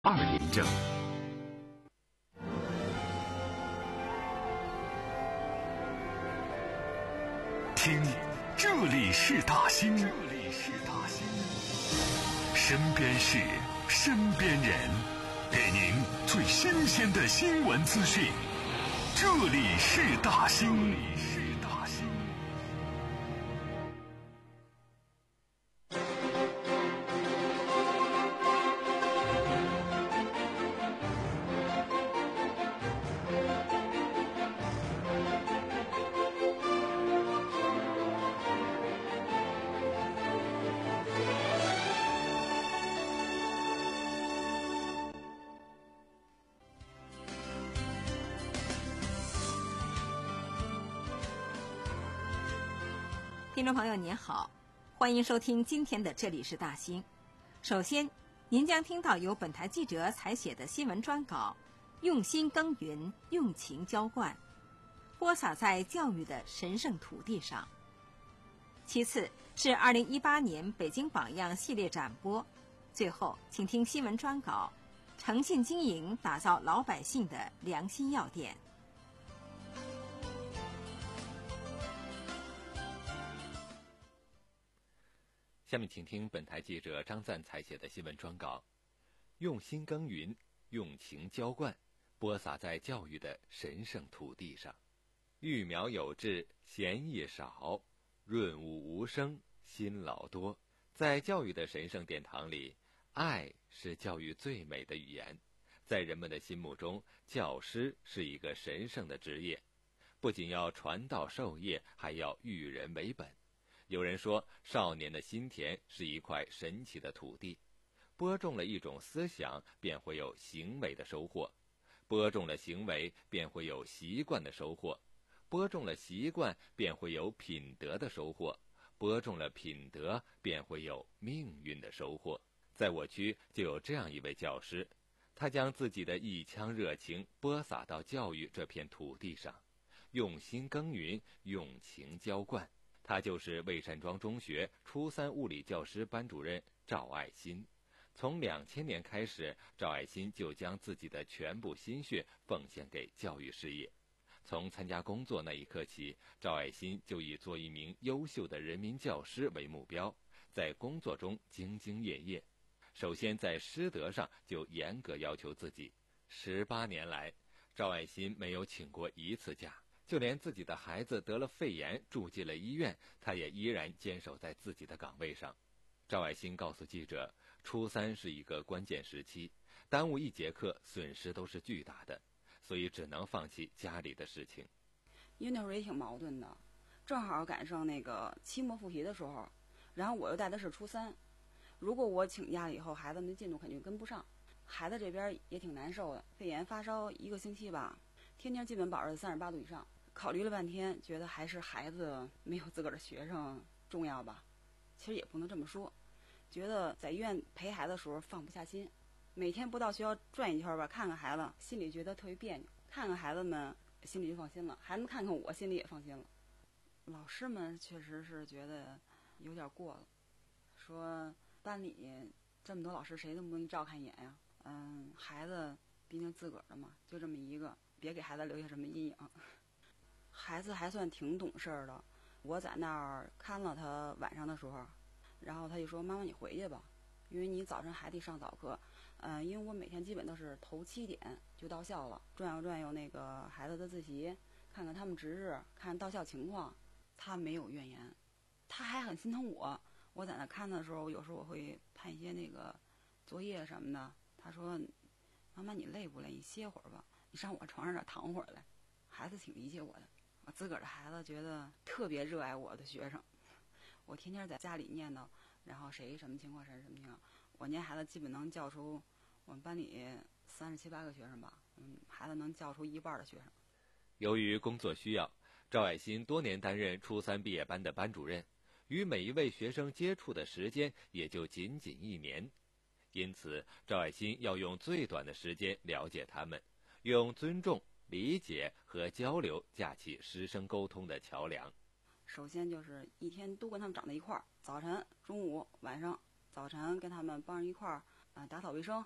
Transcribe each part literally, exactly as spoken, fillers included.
二连政。听，这里是大兴，这里是大兴，身边事，身边人，给您最新鲜的新闻资讯。这里是大兴。 听众朋友您好，欢迎收听今天的这里是大兴。首先，您将听到由本台记者采写的新闻专稿，用心耕耘，用情浇灌，播撒在教育的神圣土地上。其次是二零一八年北京榜样系列展播。最后，请听新闻专稿，诚信经营，打造老百姓的良心药店。 下面请听本台记者张赞采写的新闻专稿，用心耕耘，用情浇灌，播撒在教育的神圣土地上。育苗有志，闲意少，润物无声，辛劳多。在教育的神圣殿堂里，爱是教育最美的语言。在人们的心目中，教师是一个神圣的职业，不仅要传道授业，还要育人为本。有人说，少年的心田是一块神奇的土地，播种了一种思想，便会有行为的收获；播种了行为，便会有习惯的收获；播种了习惯，便会有品德的收获；播种了品德，便会有命运的收获。在我区就有这样一位教师，他将自己的一腔热情播撒到教育这片土地上，用心耕耘，用情浇灌。他就是魏山庄中学初三物理教师班主任赵爱新。从两千年开始，赵爱新就将自己的全部心血奉献给教育事业。从参加工作那一刻起，赵爱新就以做一名优秀的人民教师为目标，在工作中兢兢业业。首先在师德上就严格要求自己。十八年来，赵爱新没有请过一次假。就连自己的孩子得了肺炎住进了医院，他也依然坚守在自己的岗位上。赵爱新告诉记者，初三是一个关键时期，耽误一节课损失都是巨大的，所以只能放弃家里的事情。 因为那会儿也挺矛盾的，正好赶上那个期末复习的时候，然后我又带的是初三，如果我请假了以后，孩子们的进度肯定跟不上，孩子这边也挺难受的，肺炎发烧一个星期吧，天天基本保持三十八度以上。考虑了半天，觉得还是孩子没有自个儿的学生重要吧。其实也不能这么说，觉得在医院陪孩子的时候放不下心，每天不到学校转一圈吧，看看孩子，心里觉得特别别扭，看看孩子们心里就放心了，孩子们看看我心里也放心了。老师们确实是觉得有点过了，说班里这么多老师谁都不能照看一眼呀，嗯，孩子毕竟自个儿的嘛，就这么一个，别给孩子留下什么阴影。孩子还算挺懂事儿的，我在那儿看了他晚上的时候，然后他就说：“妈妈，你回去吧，因为你早晨还得上早课。”嗯，因为我每天基本都是头七点就到校了，转悠转悠那个孩子的自习，看看他们值日，看到校情况。他没有怨言，他还很心疼我。我在那看的时候，有时候我会判一些那个作业什么的。他说：“妈妈，你累不累？你歇会儿吧，你上我床上这躺会儿来。”孩子挺理解我的。我自个儿的孩子觉得特别热爱我的学生，我天天在家里念叨，然后谁什么情况，谁什么情况，我念孩子基本能叫出我们班里三十七八个学生吧，嗯，孩子能叫出一半的学生。 由于工作需要，赵爱新多年担任初三毕业班的班主任，与每一位学生接触的时间也就仅仅一年，因此赵爱新要用最短的时间了解他们，用尊重、理解和交流架起师生沟通的桥梁。 首先就是一天都跟他们长在一块儿，早晨、中午、晚上，早晨跟他们帮着一块儿，呃，打扫卫生，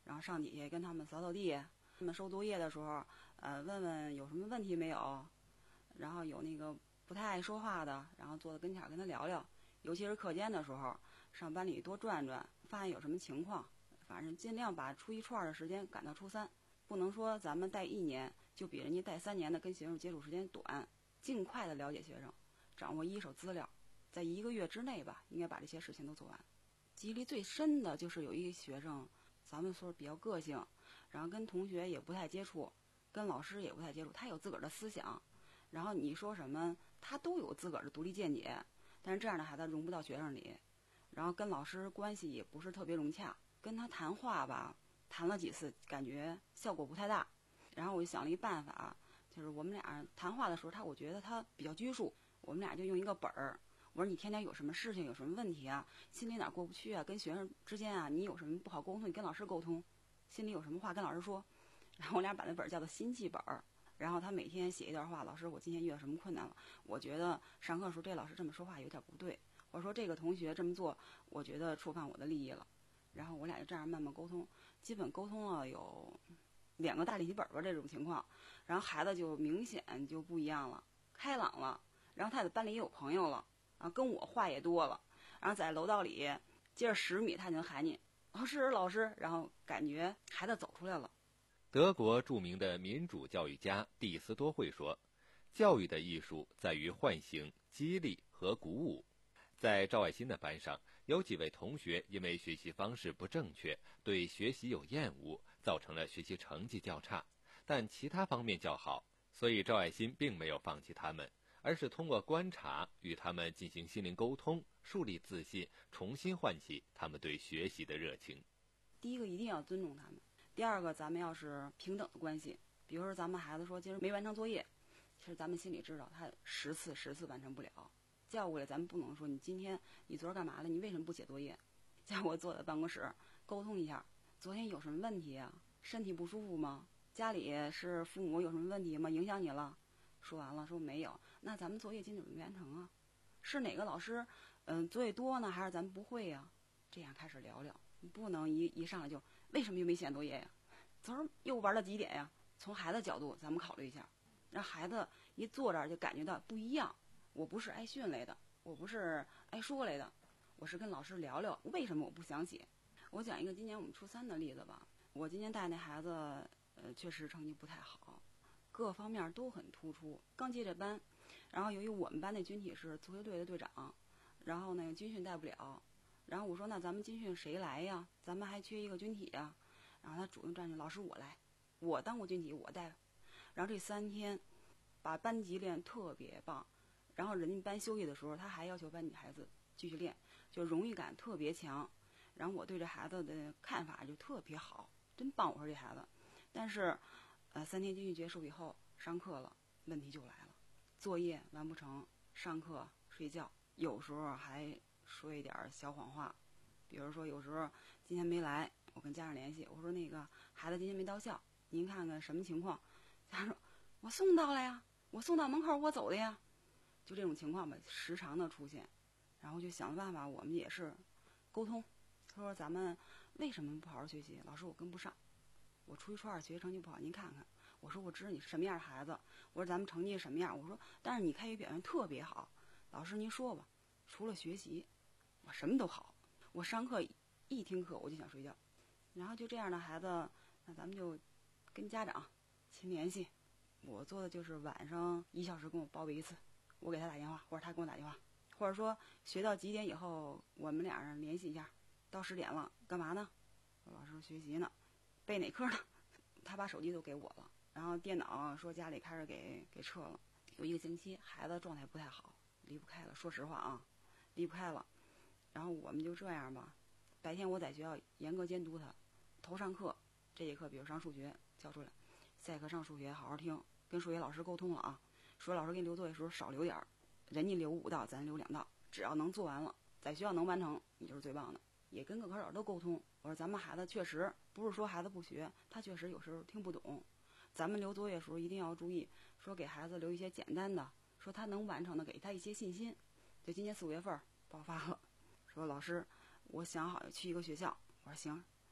然后上底下跟他们扫扫地，他们收作业的时候，呃，问问有什么问题没有，然后有那个不太爱说话的，然后坐在跟前跟他聊聊，尤其是课间的时候，上班里多转转，发现有什么情况，反正尽量把初一初二的时间赶到初三，不能说咱们带一年就比人家带三年的跟学生接触时间短，尽快的了解学生，掌握一手资料，在一个月之内吧，应该把这些事情都做完。记忆力最深的就是有一个学生，咱们说比较个性，然后跟同学也不太接触，跟老师也不太接触，他有自个儿的思想，然后你说什么他都有自个儿的独立见解，但是这样的孩子融不到学生里，然后跟老师关系也不是特别融洽，跟他谈话吧，谈了几次感觉效果不太大，然后我就想了一办法，就是我们俩谈话的时候，他我觉得他比较拘束，我们俩就用一个本儿，我说你天天有什么事情有什么问题啊，心里哪过不去啊，跟学生之间啊你有什么不好沟通你跟老师沟通，心里有什么话跟老师说，然后我俩把那本叫做心记本儿，然后他每天写一段话，老师我今天遇到什么困难了，我觉得上课的时候这老师这么说话有点不对，或者说这个同学这么做我觉得触犯我的利益了，然后我俩就这样慢慢沟通，基本沟通了有两个大例题本吧这种情况，然后孩子就明显就不一样了，开朗了，然后他在班里也有朋友了，然后跟我话也多了，然后在楼道里接着十米他就能喊你老师老师，然后感觉孩子走出来了。 德国著名的民主教育家蒂斯多会说，教育的艺术在于唤醒、激励和鼓舞。在赵爱新的班上，有几位同学因为学习方式不正确，对学习有厌恶，造成了学习成绩较差，但其他方面较好，所以赵爱新并没有放弃他们，而是通过观察与他们进行心灵沟通，树立自信，重新唤起他们对学习的热情。 第一个一定要尊重他们，第二个咱们要是平等的关系，比如说咱们孩子说今儿没完成作业，其实咱们心里知道他十次十次完成不了，叫过来咱们不能说你今天你昨儿干嘛了，你为什么不写作业，叫我坐在办公室沟通一下，昨天有什么问题啊，身体不舒服吗，家里是父母有什么问题吗，影响你了，说完了说没有，那咱们作业进度没完成啊，是哪个老师嗯作业多呢，还是咱们不会呀、啊？这样开始聊聊，你不能一一上来就为什么又没写作业呀，昨儿又玩到几点呀，从孩子角度咱们考虑一下，让孩子一坐这儿就感觉到不一样，我不是挨训来的，我不是挨说来的，我是跟老师聊聊为什么我不想写。我讲一个今年我们初三的例子吧，我今年带那孩子呃确实成绩不太好，各方面都很突出，刚接这班，然后由于我们班那军体是足球队的队长，然后那个军训带不了，然后我说那咱们军训谁来呀，咱们还缺一个军体呀，然后他主动站起，老师我来，我当过军体我带，然后这三天把班级练特别棒，然后人家班休息的时候他还要求班级孩子继续练，就荣誉感特别强，然后我对这孩子的看法就特别好，真棒，我说这孩子，但是呃三天军训结束以后上课了，问题就来了，作业完不成，上课睡觉，有时候还说一点小谎话，比如说有时候今天没来，我跟家长联系，我说那个孩子今天没到校，您看看什么情况，家长说我送到了呀，我送到门口我走的呀，就这种情况吧时常的出现，然后就想办法，我们也是沟通，他说咱们为什么不好好学习，老师我跟不上，我初一初二学习成绩不好您看看，我说我知道你是什么样的孩子，我说咱们成绩什么样，我说但是你开学表现特别好，老师您说吧，除了学习我什么都好，我上课一听课我就想睡觉，然后就这样的孩子，那咱们就跟家长勤联系，我做的就是晚上一小时跟我报备一次，我给他打电话或者他给我打电话，或者说学到几点以后我们俩人联系一下，到十点了干嘛呢，老师学习呢，背哪科呢，他把手机都给我了，然后电脑说家里开始给给撤了，有一个星期孩子状态不太好，离不开了，说实话啊离不开了，然后我们就这样吧，白天我在学校严格监督他，头上课这节课比如上数学交出来，下课上数学好好听，跟数学老师沟通了啊，数学老师给你留作业的时候少留点儿，人家留五道咱留两道，只要能做完了在学校能完成你就是最棒的，也跟各科老师都沟通，我说咱们孩子确实不是说孩子不学，他确实有时候听不懂，咱们留作业的时候一定要注意，说给孩子留一些简单的，说他能完成的给他一些信心。就今年四五月份爆发了，说老师我想好去一个学校，我说行，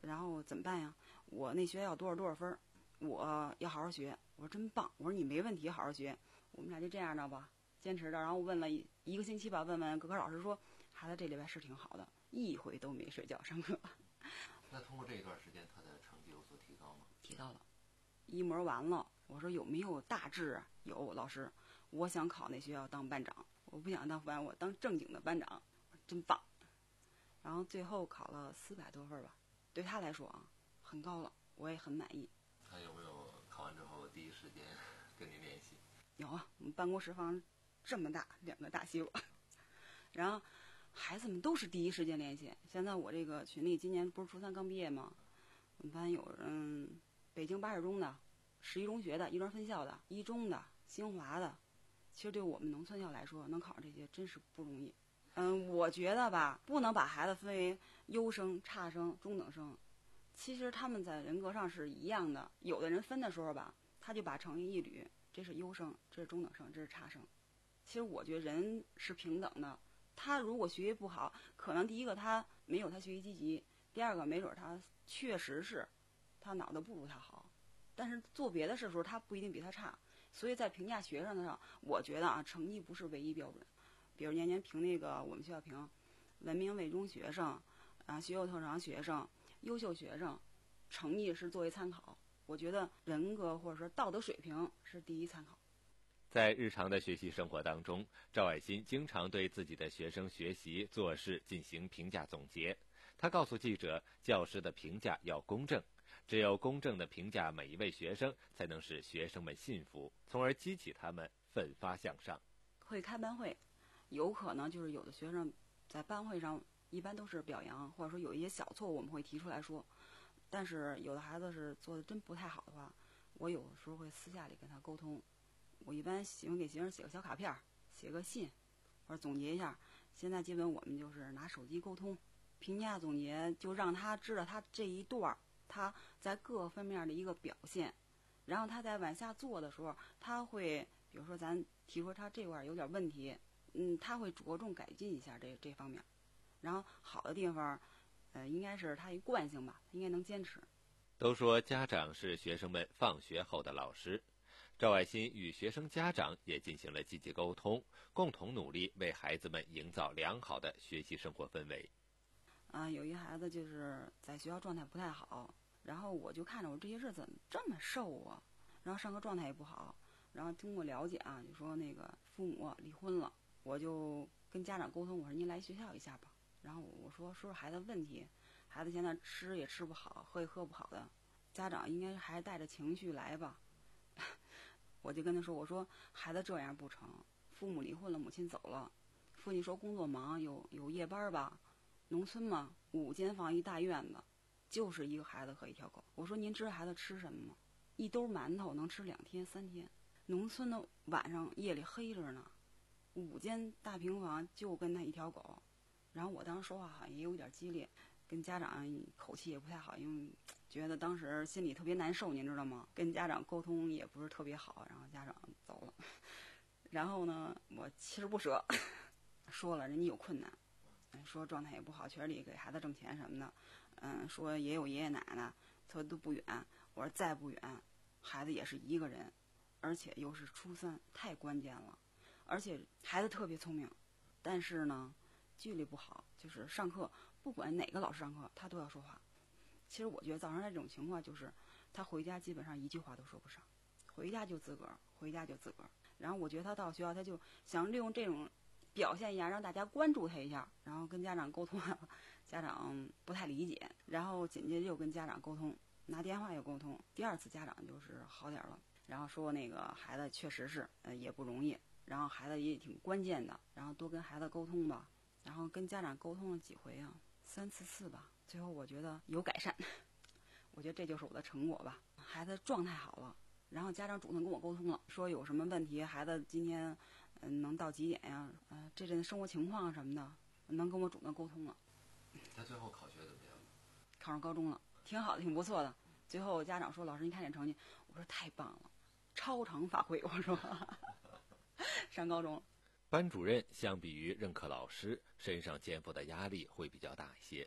然后怎么办呀？我那学校多少多少分，我要好好学。我说真棒，我说你没问题，好好学。我们俩就这样的吧，坚持着。然后问了一一个星期吧，问问各科老师说，孩子这礼拜是挺好的，一回都没睡觉上课。 那通过这一段时间，他的成绩有所提高吗？ 提高了。一模完了，我说有没有大志啊？有，老师，我想考那学校当班长，我不想当副班，我当正经的班长，真棒。然后最后考了四百多分吧，对他来说啊，很高了，我也很满意。 他有没有考完之后第一时间跟您联系？ 有啊，我们办公室房这么大，两个大西瓜，然后孩子们都是第一时间联系。现在我这个群里今年不是初三刚毕业吗？我们班有人北京八十中的、十一中学的、一专分校的、一中的、新华的。其实对我们农村校来说，能考上这些真是不容易。嗯，我觉得吧，不能把孩子分为优生、差生、中等生。其实他们在人格上是一样的。有的人分的时候吧，他就把成绩一捋，这是优生，这是中等生，这是差生。其实我觉得人是平等的。他如果学习不好，可能第一个他没有他学习积极，第二个没准他确实是他脑子不如他好，但是做别的事的时候他不一定比他差。所以在评价学生的上，我觉得啊，成绩不是唯一标准。比如年年评那个我们学校评文明卫中学生啊、学有特长学生、优秀学生，成绩是作为参考。我觉得人格或者说道德水平是第一参考。 在日常的学习生活当中，赵爱新经常对自己的学生学习做事进行评价总结。他告诉记者，教师的评价要公正，只有公正的评价每一位学生，才能使学生们信服，从而激起他们奋发向上。 会开班会，有可能就是有的学生在班会上一般都是表扬，或者说有一些小错误我们会提出来说，但是有的孩子是做的真不太好的话，我有的时候会私下里跟他沟通。我一般喜欢给学生写个小卡片，写个信，或者总结一下。现在基本我们就是拿手机沟通，评价总结，就让他知道他这一段他在各方面的一个表现，然后他在往下做的时候，他会比如说咱提出他这块有点问题，嗯，他会着重改进一下这这方面，然后好的地方，呃，应该是他一惯性吧，应该能坚持。 都说家长是学生们放学后的老师，赵爱新与学生家长也进行了积极沟通，共同努力为孩子们营造良好的学习生活氛围。 啊、呃，有一孩子就是在学校状态不太好，然后我就看着我这些日子怎么这么瘦啊，然后上课状态也不好，然后经过了解啊，就说那个父母离婚了，我就跟家长沟通，我说您来学校一下吧，然后我说说说孩子问题，孩子现在吃也吃不好，喝也喝不好的，家长应该还是带着情绪来吧。我就跟他说，我说孩子这样不成，父母离婚了，母亲走了，父亲说工作忙，有有夜班吧，农村嘛，五间房一大院子，就是一个孩子和一条狗。我说您知道孩子吃什么吗？一兜馒头能吃两天三天。农村的晚上夜里黑着呢，五间大平房就跟他一条狗。然后我当时说话好像也有点激烈，跟家长口气也不太好，因为觉得当时心里特别难受，您知道吗？跟家长沟通也不是特别好，然后家长走了。然后呢，我锲而不舍说了人家有困难，说状态也不好，圈里给孩子挣钱什么的，嗯，说也有爷爷奶奶，他都不远。我说再不远，孩子也是一个人，而且又是初三，太关键了。而且孩子特别聪明，但是呢，纪律不好，就是上课不管哪个老师上课，他都要说话。其实我觉得造成这种情况就是，他回家基本上一句话都说不上，回家就自个儿，回家就自个儿。然后我觉得他到学校，他就想利用这种表现一下，让大家关注他一下，然后跟家长沟通，家长不太理解，然后紧接着又跟家长沟通，拿电话又沟通。第二次家长就是好点了，然后说那个孩子确实是呃也不容易，然后孩子也挺关键的，然后多跟孩子沟通吧。然后跟家长沟通了几回啊，三次四吧，最后我觉得有改善，我觉得这就是我的成果吧。孩子状态好了，然后家长主动跟我沟通了，说有什么问题，孩子今天嗯、呃、能到几点呀？呃，这阵生活情况什么的，能跟我主动沟通了。 他最后考学怎么样？ 考上高中了，挺好的，挺不错的。最后家长说：“老师，您看这成绩。”我说：“太棒了，超常发挥。”我说：“上高中了。” 班主任相比于任课老师，身上肩负的压力会比较大一些。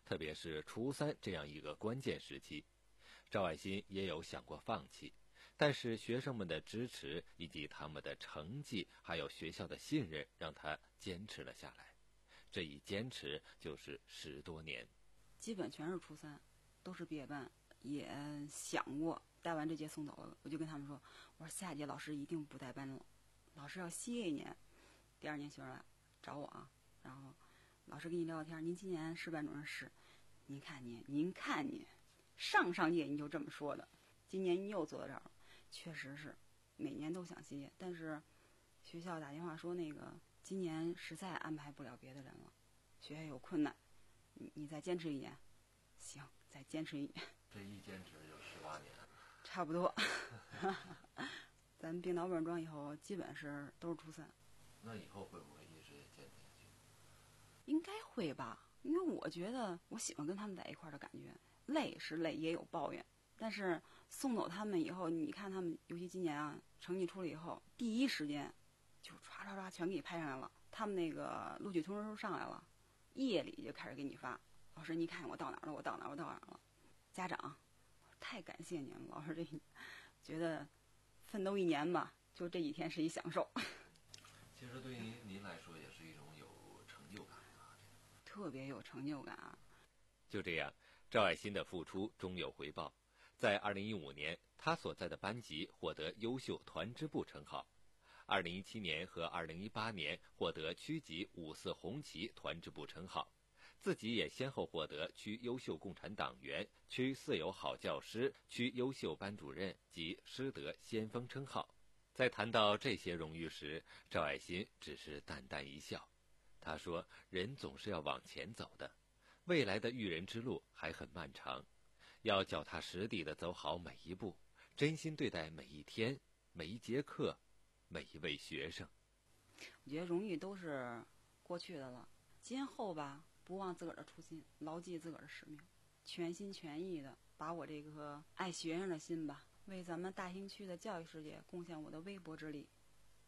特别是初三这样一个关键时期，赵爱新也有想过放弃，但是学生们的支持以及他们的成绩还有学校的信任让他坚持了下来，这一坚持就是十多年。 基本全是初三，都是毕业班，也想过带完这届送走了，我就跟他们说，我说下届老师一定不带班了，老师要歇一年，第二年学生来找我啊，然后老师跟你聊聊天，您今年是班主任是，您看您，您看您，上上届你就这么说的，今年你又坐到这儿了，确实是每年都想歇，但是学校打电话说那个今年实在安排不了别的人了，学业有困难，你你再坚持一年，行，再坚持一年。 这一坚持就十八年， 差不多。咱并到万庄以后，基本是都是初三。 那以后会不会一直坚持下去？ 应该会吧，因为我觉得我喜欢跟他们在一块儿的感觉，累是累，也有抱怨。但是送走他们以后，你看他们，尤其今年啊，成绩出了以后，第一时间就唰唰唰全给你拍上来了。他们那个录取通知书上来了，夜里就开始给你发。老师，你看我到哪儿了？我到哪儿？我到哪儿了？家长，太感谢您了，老师，这觉得奋斗一年吧，就这几天是一享受。 其实对于您来说，也是一种有成就感啊， 特别有成就感啊。 就这样，赵爱新的付出终有回报。在二零一五年，他所在的班级获得优秀团支部称号；二零一七年和二零一八年获得区级五四红旗团支部称号。自己也先后获得区优秀共产党员、区四有好教师、区优秀班主任及师德先锋称号。在谈到这些荣誉时，赵爱新只是淡淡一笑。他说：“人总是要往前走的，未来的育人之路还很漫长，要脚踏实地地走好每一步，真心对待每一天、每一节课、每一位学生。” 我觉得荣誉都是过去的了，今后吧。不忘自个儿的初心，牢记自个儿的使命，全心全意的把我这颗爱学生的心吧，为咱们大兴区的教育世界贡献我的微薄之力。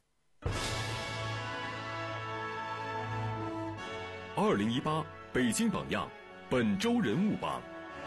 二零一八北京榜样本周人物榜。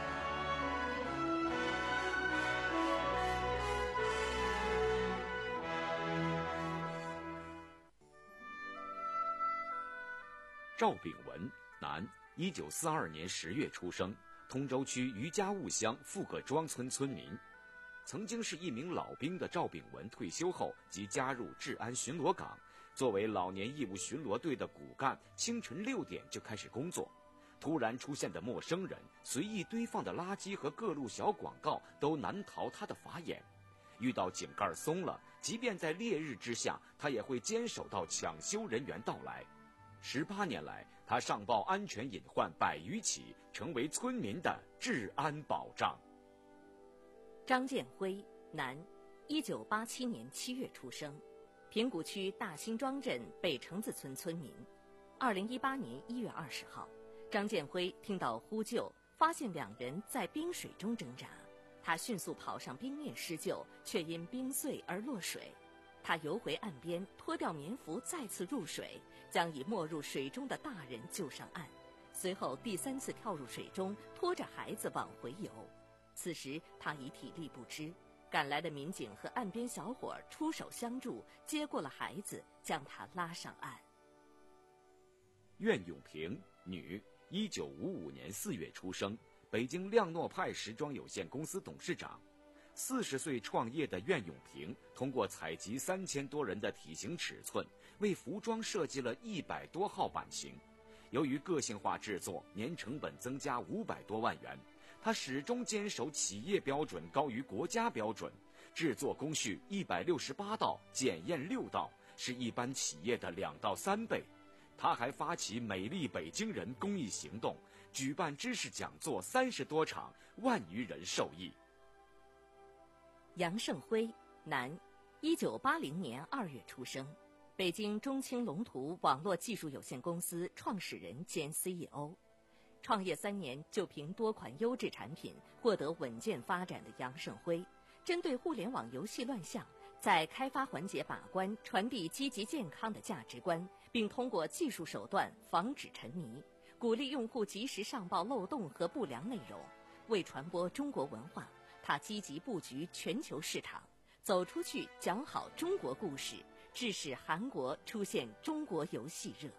赵炳文，男，一九四二年十月出生，通州区余家务乡富各庄村村民。曾经是一名老兵的赵炳文退休后即加入治安巡逻岗，作为老年义务巡逻队的骨干，清晨六点就开始工作。突然出现的陌生人、随意堆放的垃圾和各路小广告都难逃他的法眼。遇到井盖松了，即便在烈日之下，他也会坚守到抢修人员到来。十八年来，他上报安全隐患百余起，成为村民的治安保障。 张建辉，男，一九八七年七月出生，平谷区大辛庄镇北城子村村民。二零一八年一月二十号，张建辉听到呼救，发现两人在冰水中挣扎，他迅速跑上冰面施救，却因冰碎而落水。他游回岸边，脱掉棉服，再次入水，将已没入水中的大人救上岸。随后第三次跳入水中，拖着孩子往回游。此时他已体力不支，赶来的民警和岸边小伙出手相助，接过了孩子，将他拉上岸。 苑永平，女，一九五五年四月出生，北京亮诺派时装有限公司董事长。四十岁创业的苑永平，通过采集三千多人的体型尺寸，为服装设计了一百多号版型。由于个性化制作，年成本增加五百多万元。他始终坚守企业标准高于国家标准，制作工序一百六十八道，检验六道，是一般企业的两到三倍。他还发起美丽北京人公益行动，举办知识讲座三十多场，万余人受益。 杨胜辉，男，一九八零年二月出生，北京中青龙图网络技术有限公司创始人兼 C E O。创业三年就凭多款优质产品获得稳健发展的杨胜辉，针对互联网游戏乱象，在开发环节把关，传递积极健康的价值观，并通过技术手段防止沉迷， 鼓励用户及时上报漏洞和不良内容。为传播中国文化，他积极布局全球市场，走出去讲好中国故事，致使韩国出现中国游戏热。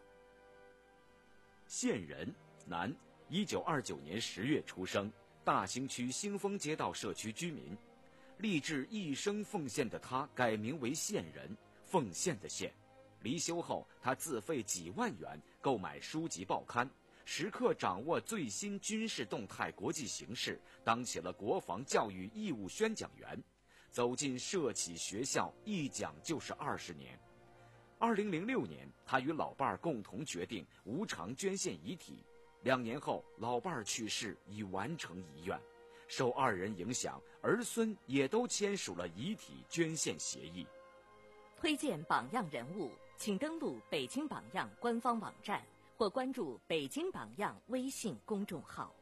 县人，男，一九二九年十月出生，大兴区兴丰街道社区居民。立志一生奉献的他改名为县人，奉献的献。离休后，他自费几万元购买书籍报刊，时刻掌握最新军事动态、国际形势，当起了国防教育义务宣讲员。走进社企学校，一讲就是二十年。二零零六年，他与老伴儿共同决定无偿捐献遗体。两年后，老伴儿去世，已完成遗愿。受二人影响，儿孙也都签署了遗体捐献协议。 推荐榜样人物，请登录北京榜样官方网站或关注北京榜样微信公众号。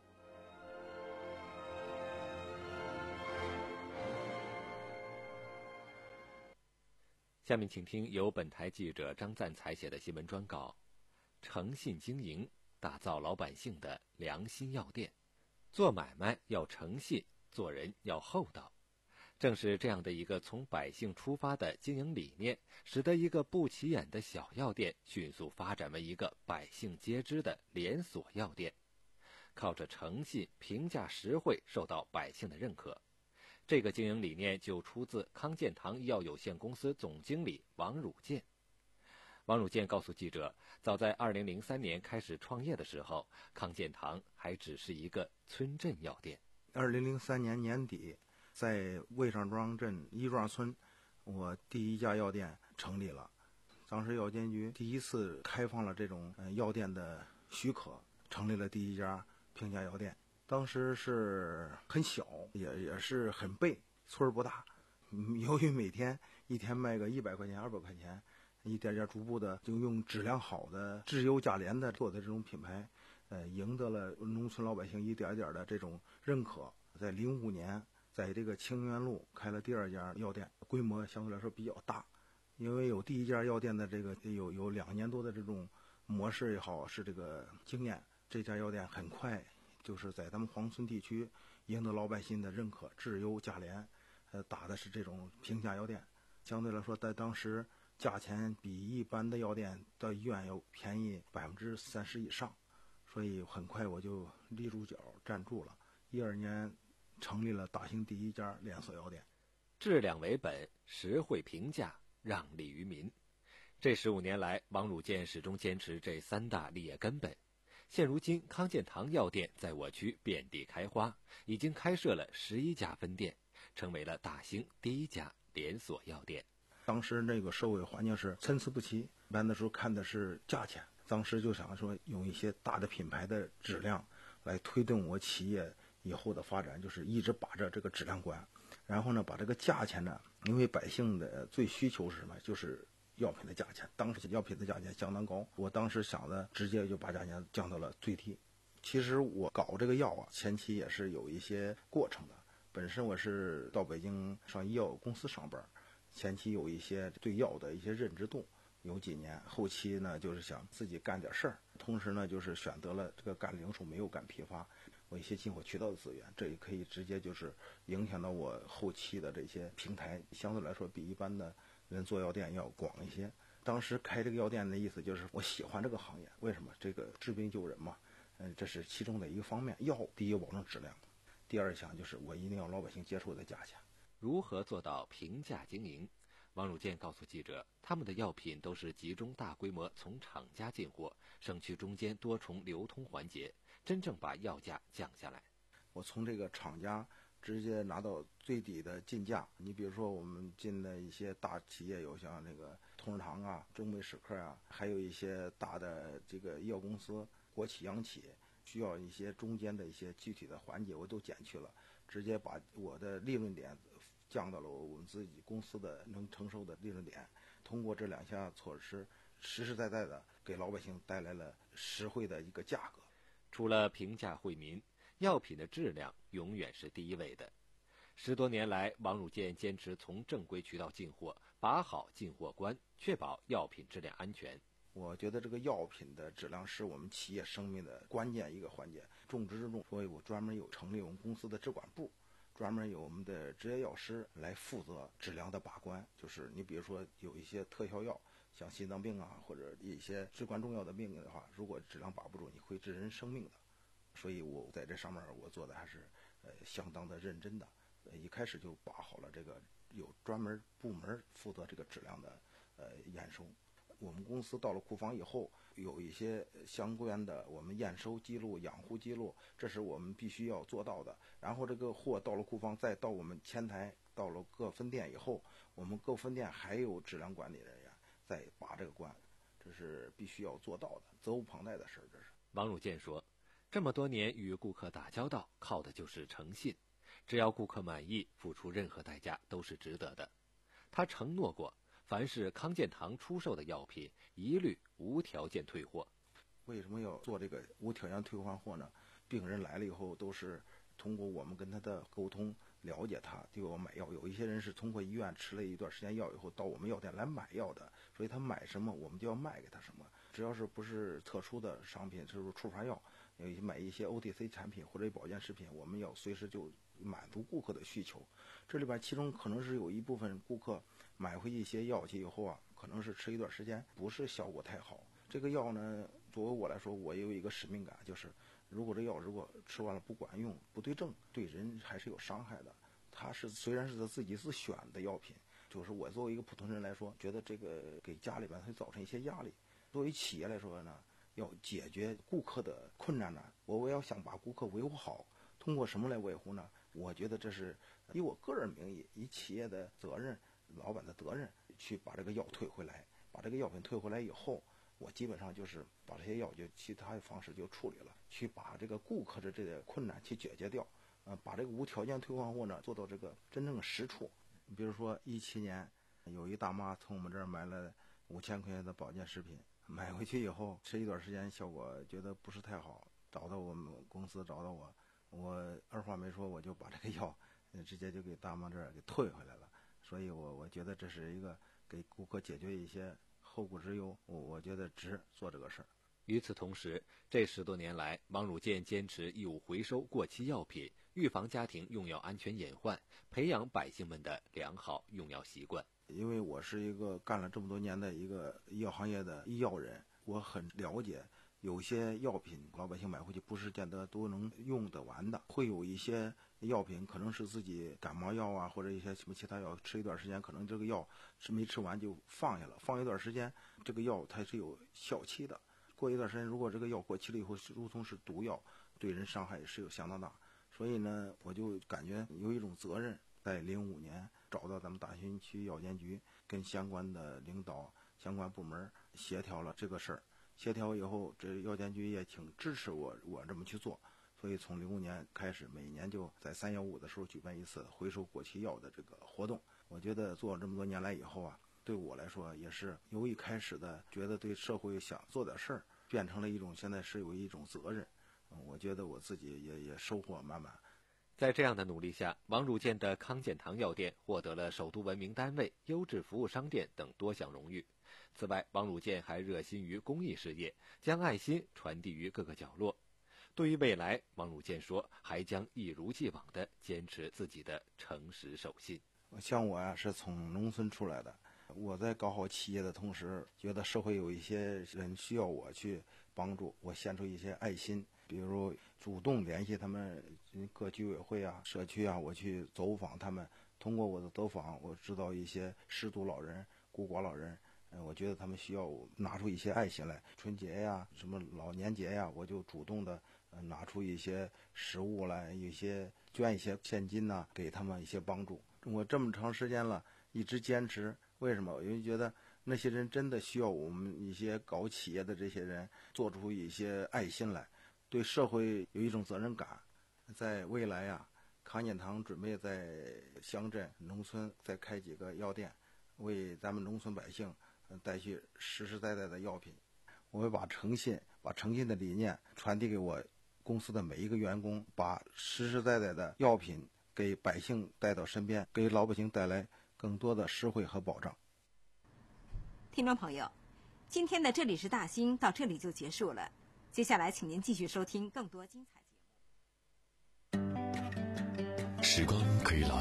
下面请听由本台记者张赞采写的新闻专稿：诚信经营，打造老百姓的良心药店。做买卖要诚信，做人要厚道。正是这样的一个从百姓出发的经营理念，使得一个不起眼的小药店迅速发展为一个百姓皆知的连锁药店。靠着诚信、评价实惠，受到百姓的认可。这个经营理念就出自康健堂医药有限公司总经理王汝健。王汝健告诉记者，早在二零零三年开始创业的时候，康健堂还只是一个村镇药店。 二零零三年年底，在魏上庄镇一庄村，我第一家药店成立了。当时药监局第一次开放了这种呃药店的许可，成立了第一家平价药店。当时是很小，也也是很背，村儿不大。由于每天一天卖个一百块钱、二百块钱，一点点逐步的就用质量好的质优价廉的做的这种品牌，呃，赢得了农村老百姓一点点的这种认可。在零五年，在这个清源路开了第二家药店，规模相对来说比较大。因为有第一家药店的这个有有两年多的这种模式也好，是这个经验，这家药店很快就是在咱们黄村地区赢得老百姓的认可，质优价廉，呃，打的是这种平价药店。相对来说，在当时价钱比一般的药店到医院要便宜百分之三十以上，所以很快我就立住脚站住了。一二年成立了大兴第一家连锁药店。 质量为本，实惠平价，让利于民。这十五年来，王汝健始终坚持这三大立业根本。现如今，康健堂药店在我区遍地开花，已经开设了十一家分店，成为了大兴第一家连锁药店。 当时那个社会环境是参差不齐，一般的时候看的是价钱，当时就想说用一些大的品牌的质量来推动我企业以后的发展，就是一直把着这个质量关，然后呢把这个价钱呢，因为百姓的最需求是什么，就是药品的价钱。当时药品的价钱相当高，我当时想的直接就把价钱降到了最低。其实我搞这个药啊，前期也是有一些过程的。本身我是到北京上医药公司上班，前期有一些对药的一些认知度，有几年，后期呢就是想自己干点事儿，同时呢就是选择了这个干零售没有干批发，我一些进货渠道的资源，这也可以直接就是影响到我后期的这些平台，相对来说比一般的人做药店要广一些。当时开这个药店的意思就是我喜欢这个行业，为什么？这个治病救人嘛，嗯，这是其中的一个方面。药第一保证质量，第二项就是我一定要老百姓接受的价钱。 如何做到平价经营？王汝健告诉记者，他们的药品都是集中大规模从厂家进货，省去中间多重流通环节，真正把药价降下来。 我从这个厂家直接拿到最低的进价。你比如说我们进的一些大企业，有像那个同仁堂啊、中美史克啊，还有一些大的这个医药公司、国企、央企，需要一些中间的一些具体的环节，我都减去了，直接把我的利润点降到了我们自己公司的能承受的利润点。通过这两项措施，实实在在的给老百姓带来了实惠的一个价格。 除了平价惠民，药品的质量永远是第一位的。十多年来，王汝健坚持从正规渠道进货，把好进货关，确保药品质量安全。 我觉得这个药品的质量是我们企业生命的关键一个环节，重中之重。所以我专门有成立我们公司的质管部，专门有我们的执业药师来负责质量的把关。就是你比如说有一些特效药，像心脏病啊，或者一些至关重要的病的话，如果质量把不住，你会致人生命的。所以我在这上面我做的还是呃相当的认真的，呃一开始就把好了这个有专门部门负责这个质量的呃验收。我们公司到了库房以后，有一些相关的我们验收记录、养护记录，这是我们必须要做到的。然后这个货到了库房，再到我们前台，到了各分店以后，我们各分店还有质量管理人员在把这个关，这是必须要做到的，责无旁贷的事儿。这是王汝健说，这么多年与顾客打交道，靠的就是诚信，只要顾客满意，付出任何代价都是值得的。他承诺过，凡是康健堂出售的药品，一律无条件退货。 为什么要做这个无条件退换货呢？病人来了以后，都是通过我们跟他的沟通，了解他就要买药。有一些人是通过医院吃了一段时间药以后，到我们药店来买药的，所以他买什么，我们就要卖给他什么。只要是不是特殊的商品，就是处罚药，有一些买一些 O T C 产品或者保健食品，我们要随时就满足顾客的需求。这里边其中可能是有一部分顾客买回一些药去以后啊，可能是吃一段时间不是效果太好。这个药呢，作为我来说，我也有一个使命感，就是如果这药如果吃完了不管用、不对症，对人还是有伤害的。它是虽然是他自己自选的药品，就是我作为一个普通人来说，觉得这个给家里边会造成一些压力。作为企业来说呢，要解决顾客的困难呢，我我要想把顾客维护好，通过什么来维护呢？我觉得这是以我个人名义，以企业的责任、老板的责任去把这个药退回来。把这个药品退回来以后，我基本上就是把这些药就其他的方式就处理了，去把这个顾客的这个困难去解决掉。呃，把这个无条件退换货呢做到这个真正的实处。比如说一七年，有一大妈从我们这儿买了五千块钱的保健食品，买回去以后吃一段时间，效果觉得不是太好，找到我们公司找到我，我二话没说，我就把这个药直接就给大妈这儿给退回来了。所以我我觉得这是一个给顾客解决一些后顾之忧，我我觉得值做这个事儿。 与此同时，这十多年来，王汝健坚持义务回收过期药品，预防家庭用药安全隐患，培养百姓们的良好用药习惯。 因为我是一个干了这么多年的一个医药行业的医药人，我很了解有些药品老百姓买回去不是见得都能用得完的，会有一些药品可能是自己感冒药啊，或者一些什么其他药，吃一段时间可能这个药是没吃完就放下了，放一段时间这个药它是有效期的，过一段时间如果这个药过期了以后如同是毒药，对人伤害是有相当大。所以呢，我就感觉有一种责任，在零五年找到咱们大兴区药监局，跟相关的领导、相关部门协调了这个事儿。协调以后，这药监局也挺支持我，我这么去做。所以从零五年开始，每年就在三幺五的时候举办一次回收过期药的这个活动。我觉得做了这么多年来以后啊，对我来说也是由一开始的觉得对社会想做点事儿，变成了一种现在是有一种责任。我觉得我自己也也收获满满。 在这样的努力下，王汝健的康健堂药店获得了首都文明单位、优质服务商店等多项荣誉。此外，王汝健还热心于公益事业，将爱心传递于各个角落。对于未来，王汝健说，还将一如既往地坚持自己的诚实守信。 像我呀、啊，是从农村出来的，我在搞好企业的同时，觉得社会有一些人需要我去帮助，我献出一些爱心，比如主动联系他们各居委会啊、社区啊，我去走访他们。通过我的走访，我知道一些失独老人、孤寡老人，嗯，我觉得他们需要拿出一些爱心来。春节呀、什么老年节呀，我就主动的呃拿出一些食物来，一些捐一些现金呐、啊，给他们一些帮助。我这么长时间了，一直坚持。为什么？因为觉得那些人真的需要我们一些搞企业的这些人做出一些爱心来，对社会有一种责任感。在未来呀、啊，康健堂准备在乡镇、农村再开几个药店，为咱们农村百姓带去实实在在的药品。我会把诚信、把诚信的理念传递给我公司的每一个员工，把实实在在的药品给百姓带到身边，给老百姓带来更多的实惠和保障。 听众朋友， 今天的这里是大兴，到这里就结束了。接下来，请您继续收听更多精彩节目。 时光可以老。